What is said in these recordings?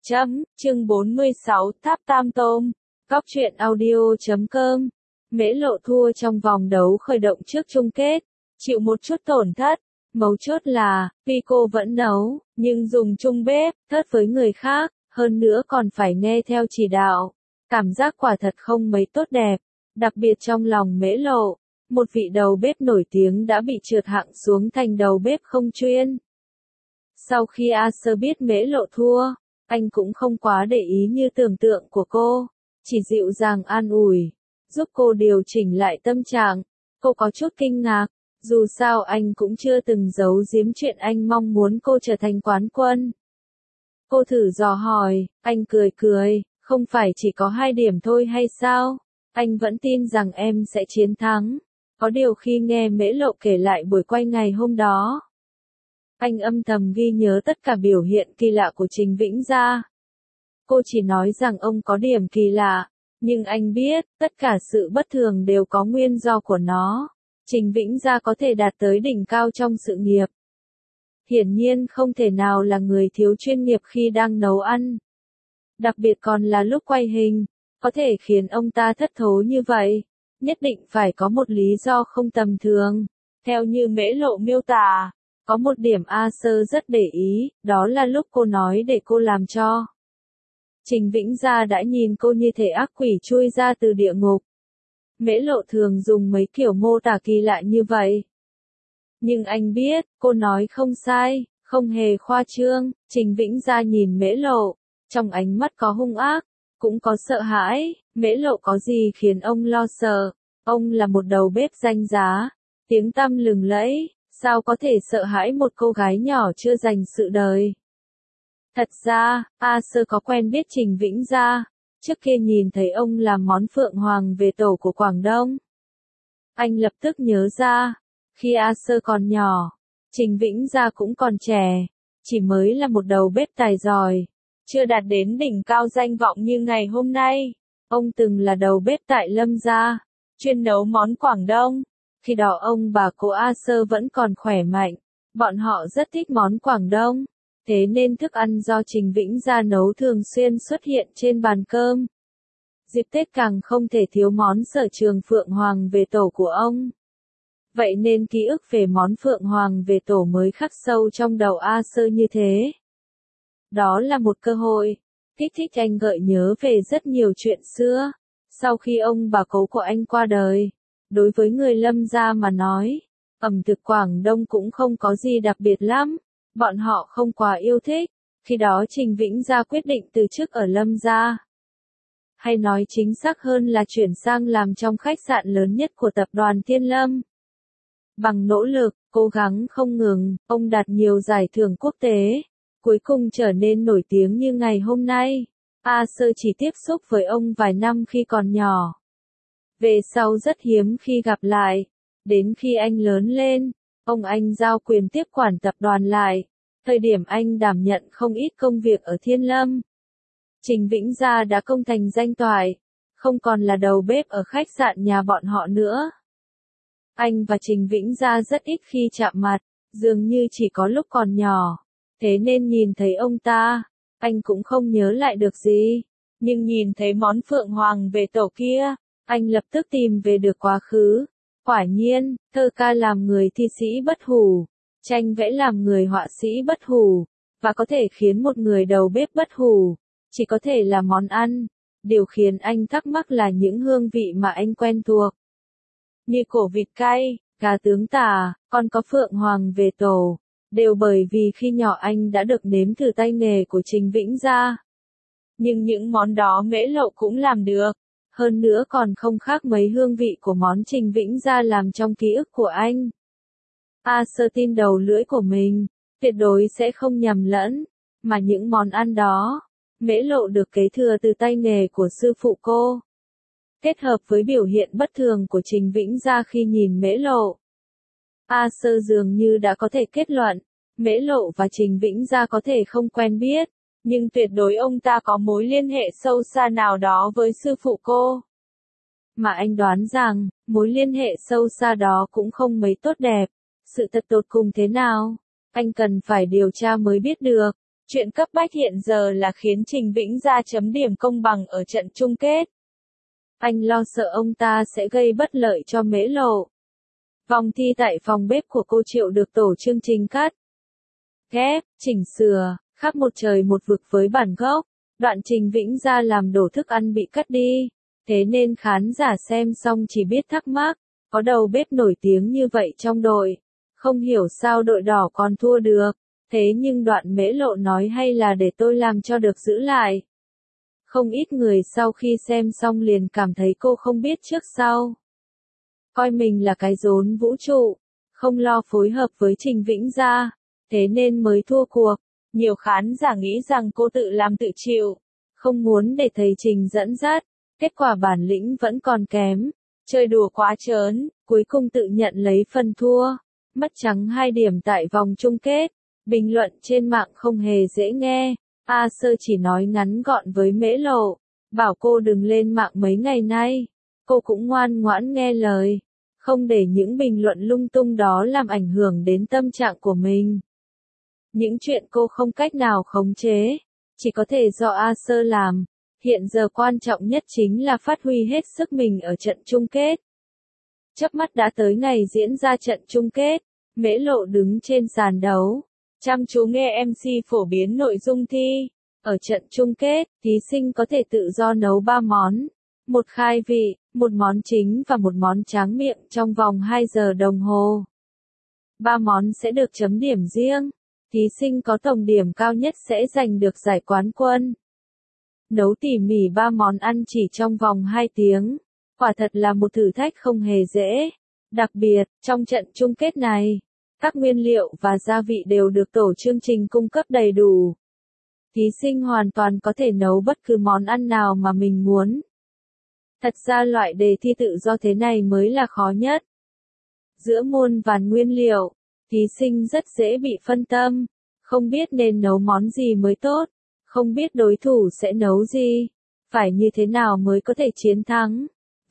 Chương 46 Tháp Tam Tôm. Góc truyện audio.com. Mễ Lộ thua trong vòng đấu khởi động trước chung kết, chịu một chút tổn thất. Mấu chốt là, tuy cô vẫn nấu, nhưng dùng chung bếp, thất với người khác, hơn nữa còn phải nghe theo chỉ đạo. Cảm giác quả thật không mấy tốt đẹp, đặc biệt trong lòng Mễ Lộ. Một vị đầu bếp nổi tiếng đã bị trượt hạng xuống thành đầu bếp không chuyên. Sau khi A Sơ biết Mễ Lộ thua, anh cũng không quá để ý như tưởng tượng của cô, chỉ dịu dàng an ủi, giúp cô điều chỉnh lại tâm trạng. Cô có chút kinh ngạc, dù sao anh cũng chưa từng giấu giếm chuyện anh mong muốn cô trở thành quán quân. Cô thử dò hỏi, anh cười cười, không phải chỉ có 2 điểm thôi hay sao? Anh vẫn tin rằng em sẽ chiến thắng. Có điều khi nghe Mễ Lộ kể lại buổi quay ngày hôm đó, anh âm thầm ghi nhớ tất cả biểu hiện kỳ lạ của Trình Vĩnh Gia. Cô chỉ nói rằng ông có điểm kỳ lạ, nhưng anh biết, tất cả sự bất thường đều có nguyên do của nó. Trình Vĩnh Gia có thể đạt tới đỉnh cao trong sự nghiệp, hiển nhiên không thể nào là người thiếu chuyên nghiệp khi đang nấu ăn. Đặc biệt còn là lúc quay hình, có thể khiến ông ta thất thố như vậy, nhất định phải có một lý do không tầm thường. Theo như Mễ Lộ miêu tả, có một điểm A Sơ rất để ý, đó là lúc cô nói để cô làm cho. Trình Vĩnh Gia đã nhìn cô như thể ác quỷ chui ra từ địa ngục. Mễ Lộ thường dùng mấy kiểu mô tả kỳ lạ như vậy. Nhưng anh biết, cô nói không sai, không hề khoa trương. Trình Vĩnh Gia nhìn Mễ Lộ, trong ánh mắt có hung ác, cũng có sợ hãi. Mễ Lộ có gì khiến ông lo sợ? Ông là một đầu bếp danh giá, tiếng tăm lừng lẫy, sao có thể sợ hãi một cô gái nhỏ chưa dành sự đời? Thật ra, A Sơ có quen biết Trình Vĩnh Gia, trước kia nhìn thấy ông làm món phượng hoàng về tổ của Quảng Đông. Anh lập tức nhớ ra, khi A Sơ còn nhỏ, Trình Vĩnh Gia cũng còn trẻ, chỉ mới là một đầu bếp tài giỏi, chưa đạt đến đỉnh cao danh vọng như ngày hôm nay. Ông từng là đầu bếp tại Lâm Gia, chuyên nấu món Quảng Đông. Khi đó ông bà cô A Sơ vẫn còn khỏe mạnh, bọn họ rất thích món Quảng Đông, thế nên thức ăn do Trình Vĩnh Gia nấu thường xuyên xuất hiện trên bàn cơm. Dịp Tết càng không thể thiếu món sở trường phượng hoàng về tổ của ông. Vậy nên ký ức về món phượng hoàng về tổ mới khắc sâu trong đầu A Sơ như thế. Đó là một cơ hội, kích thích anh gợi nhớ về rất nhiều chuyện xưa. Sau khi ông bà cố của anh qua đời, đối với người Lâm Gia mà nói, ẩm thực Quảng Đông cũng không có gì đặc biệt lắm, bọn họ không quá yêu thích. Khi đó Trình Vĩnh Gia quyết định từ chức ở Lâm Gia. Hay nói chính xác hơn là chuyển sang làm trong khách sạn lớn nhất của tập đoàn Thiên Lâm. Bằng nỗ lực, cố gắng không ngừng, ông đạt nhiều giải thưởng quốc tế, cuối cùng trở nên nổi tiếng như ngày hôm nay. A Sơ chỉ tiếp xúc với ông vài năm khi còn nhỏ. Về sau rất hiếm khi gặp lại. Đến khi anh lớn lên, anh giao quyền tiếp quản tập đoàn lại. Thời điểm anh đảm nhận không ít công việc ở Thiên Lâm, Trình Vĩnh Gia đã công thành danh toại, không còn là đầu bếp ở khách sạn nhà bọn họ nữa. Anh và Trình Vĩnh Gia rất ít khi chạm mặt, dường như chỉ có lúc còn nhỏ. Thế nên nhìn thấy ông ta, anh cũng không nhớ lại được gì. Nhưng nhìn thấy món phượng hoàng về tổ kia, anh lập tức tìm về được quá khứ. Quả nhiên, thơ ca làm người thi sĩ bất hủ, tranh vẽ làm người họa sĩ bất hủ, và có thể khiến một người đầu bếp bất hủ, chỉ có thể là món ăn. Điều khiến anh thắc mắc là những hương vị mà anh quen thuộc, như cổ vịt cay, gà tướng tả, còn có phượng hoàng về tổ, đều bởi vì khi nhỏ anh đã được nếm thử tay nghề của Trình Vĩnh Gia. Nhưng những món đó Mễ Lộ cũng làm được, hơn nữa còn không khác mấy hương vị của món Trình Vĩnh Gia làm trong ký ức của anh. A Sơ tin đầu lưỡi của mình, tuyệt đối sẽ không nhầm lẫn, mà những món ăn đó, Mễ Lộ được kế thừa từ tay nghề của sư phụ cô. Kết hợp với biểu hiện bất thường của Trình Vĩnh Gia khi nhìn Mễ Lộ, A Sơ dường như đã có thể kết luận, Mễ Lộ và Trình Vĩnh Gia có thể không quen biết, nhưng tuyệt đối ông ta có mối liên hệ sâu xa nào đó với sư phụ cô. Mà anh đoán rằng, mối liên hệ sâu xa đó cũng không mấy tốt đẹp. Sự thật tột cùng thế nào? Anh cần phải điều tra mới biết được. Chuyện cấp bách hiện giờ là khiến Trình Vĩnh Gia chấm điểm công bằng ở trận chung kết. Anh lo sợ ông ta sẽ gây bất lợi cho Mễ Lộ. Vòng thi tại phòng bếp của cô Triệu được tổ chương trình cắt, ghép, chỉnh sửa, khác một trời một vực với bản gốc. Đoạn Trình Vĩnh Gia làm đổ thức ăn bị cắt đi. Thế nên khán giả xem xong chỉ biết thắc mắc, có đầu bếp nổi tiếng như vậy trong đội. Không hiểu sao đội đỏ còn thua được. Thế nhưng đoạn Mễ Lộ nói hay là để tôi làm cho được giữ lại. Không ít người sau khi xem xong liền cảm thấy cô không biết trước sau. Coi mình là cái rốn vũ trụ, không lo phối hợp với Trình Vĩnh Gia, thế nên mới thua cuộc. Nhiều khán giả nghĩ rằng cô tự làm tự chịu, không muốn để thầy Trình dẫn dắt, kết quả bản lĩnh vẫn còn kém, chơi đùa quá trớn, cuối cùng tự nhận lấy phần thua, mất trắng 2 điểm tại vòng chung kết. Bình luận trên mạng không hề dễ nghe, A Sơ chỉ nói ngắn gọn với Mễ Lộ, bảo cô đừng lên mạng mấy ngày nay. Cô cũng ngoan ngoãn nghe lời, không để những bình luận lung tung đó làm ảnh hưởng đến tâm trạng của mình. Những chuyện cô không cách nào khống chế, chỉ có thể do A Sơ làm. Hiện giờ quan trọng nhất chính là phát huy hết sức mình ở trận chung kết. Chớp mắt đã tới ngày diễn ra trận chung kết, Mễ Lộ đứng trên sàn đấu, chăm chú nghe MC phổ biến nội dung thi. Ở trận chung kết, thí sinh có thể tự do nấu 3 món, một khai vị, một món chính và một món tráng miệng trong vòng 2 giờ đồng hồ. 3 món sẽ được chấm điểm riêng, thí sinh có tổng điểm cao nhất sẽ giành được giải quán quân. Nấu tỉ mỉ 3 món ăn chỉ trong vòng 2 tiếng, quả thật là một thử thách không hề dễ. Đặc biệt, trong trận chung kết này, các nguyên liệu và gia vị đều được tổ chương trình cung cấp đầy đủ. Thí sinh hoàn toàn có thể nấu bất cứ món ăn nào mà mình muốn. Thật ra loại đề thi tự do thế này mới là khó nhất. Giữa muôn vàn nguyên liệu, thí sinh rất dễ bị phân tâm, không biết nên nấu món gì mới tốt, không biết đối thủ sẽ nấu gì, phải như thế nào mới có thể chiến thắng.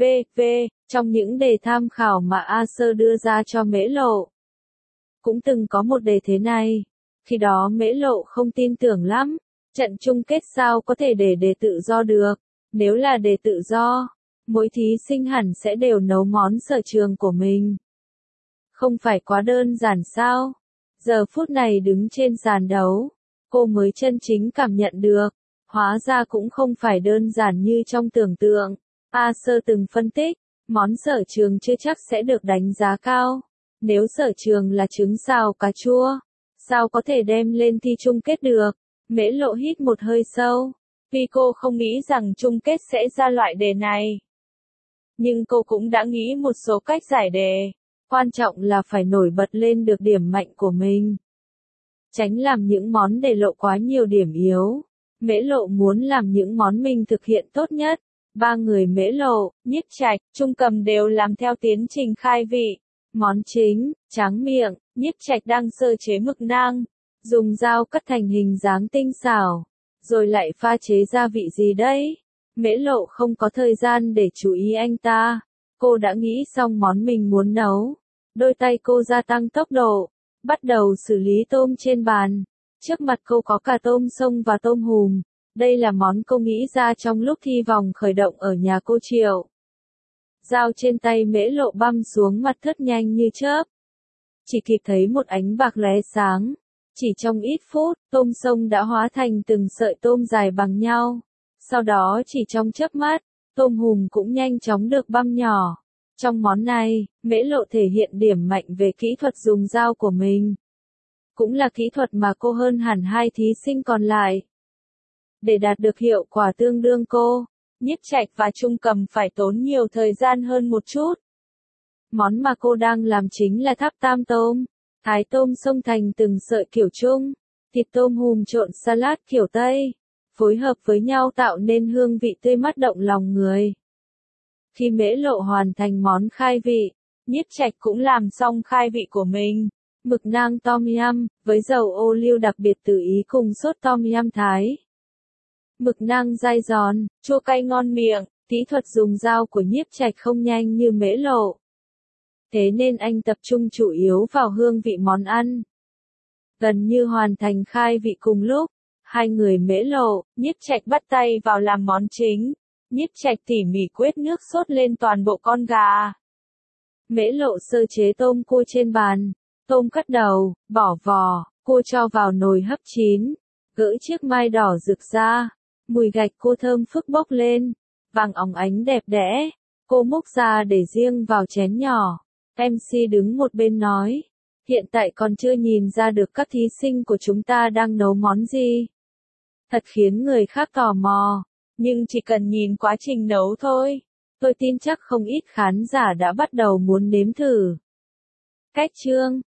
Trong những đề tham khảo mà A Sơ đưa ra cho Mễ Lộ, cũng từng có một đề thế này. Khi đó Mễ Lộ không tin tưởng lắm, trận chung kết sao có thể để đề tự do được. Nếu là đề tự do, mỗi thí sinh hẳn sẽ đều nấu món sở trường của mình. Không phải quá đơn giản sao? Giờ phút này đứng trên sàn đấu, cô mới chân chính cảm nhận được, hóa ra cũng không phải đơn giản như trong tưởng tượng. A Sơ từng phân tích, món sở trường chưa chắc sẽ được đánh giá cao. Nếu sở trường là trứng xào cà chua, sao có thể đem lên thi chung kết được? Mễ Lộ hít một hơi sâu, vì cô không nghĩ rằng chung kết sẽ ra loại đề này. Nhưng cô cũng đã nghĩ một số cách giải đề, quan trọng là phải nổi bật lên được điểm mạnh của mình. Tránh làm những món để lộ quá nhiều điểm yếu. Mễ Lộ muốn làm những món mình thực hiện tốt nhất. 3 người Mễ Lộ, Nhiếp Trạch, Trung Cầm đều làm theo tiến trình khai vị. Món chính, tráng miệng, Nhiếp Trạch đang sơ chế mực nang, dùng dao cắt thành hình dáng tinh xảo, rồi lại pha chế gia vị gì đấy. Mễ Lộ không có thời gian để chú ý anh ta, cô đã nghĩ xong món mình muốn nấu. Đôi tay cô gia tăng tốc độ, bắt đầu xử lý tôm trên bàn. Trước mặt cô có cả tôm sông và tôm hùm. Đây là món cô nghĩ ra trong lúc thi vòng khởi động ở nhà cô Triệu. Dao trên tay Mễ Lộ băm xuống mặt thớt nhanh như chớp. Chỉ kịp thấy một ánh bạc lóe sáng. Chỉ trong ít phút, tôm sông đã hóa thành từng sợi tôm dài bằng nhau. Sau đó chỉ trong chớp mắt, tôm hùm cũng nhanh chóng được băm nhỏ. Trong món này, Mễ Lộ thể hiện điểm mạnh về kỹ thuật dùng dao của mình. Cũng là kỹ thuật mà cô hơn hẳn 2 thí sinh còn lại. Để đạt được hiệu quả tương đương cô, Nhiếp Trạch và Trung Cầm phải tốn nhiều thời gian hơn một chút. Món mà cô đang làm chính là tháp tam tôm, thái tôm xông thành từng sợi kiểu Trung, thịt tôm hùm trộn salad kiểu Tây, phối hợp với nhau tạo nên hương vị tươi mát động lòng người. Khi Mễ Lộ hoàn thành món khai vị, Nhiếp Trạch cũng làm xong khai vị của mình. Mực nang tom yum, với dầu ô liu đặc biệt từ Ý cùng sốt tom yum Thái. Mực nang dai giòn, chua cay ngon miệng, kỹ thuật dùng dao của Nhiếp Trạch không nhanh như Mễ Lộ. Thế nên anh tập trung chủ yếu vào hương vị món ăn. Gần như hoàn thành khai vị cùng lúc, Hai người Mễ Lộ, Nhiếp Trạch bắt tay vào làm món chính. Nhiếp Trạch tỉ mỉ quết nước sốt lên toàn bộ con gà. Mễ Lộ sơ chế tôm cua trên bàn. Tôm cắt đầu, bỏ vỏ, cua cho vào nồi hấp chín. Gỡ chiếc mai đỏ rực ra. Mùi gạch cua thơm phức bốc lên. Vàng óng ánh đẹp đẽ. Cô múc ra để riêng vào chén nhỏ. MC đứng một bên nói. Hiện tại còn chưa nhìn ra được các thí sinh của chúng ta đang nấu món gì. Thật khiến người khác tò mò. Nhưng chỉ cần nhìn quá trình nấu thôi. Tôi tin chắc không ít khán giả đã bắt đầu muốn nếm thử. Cách chương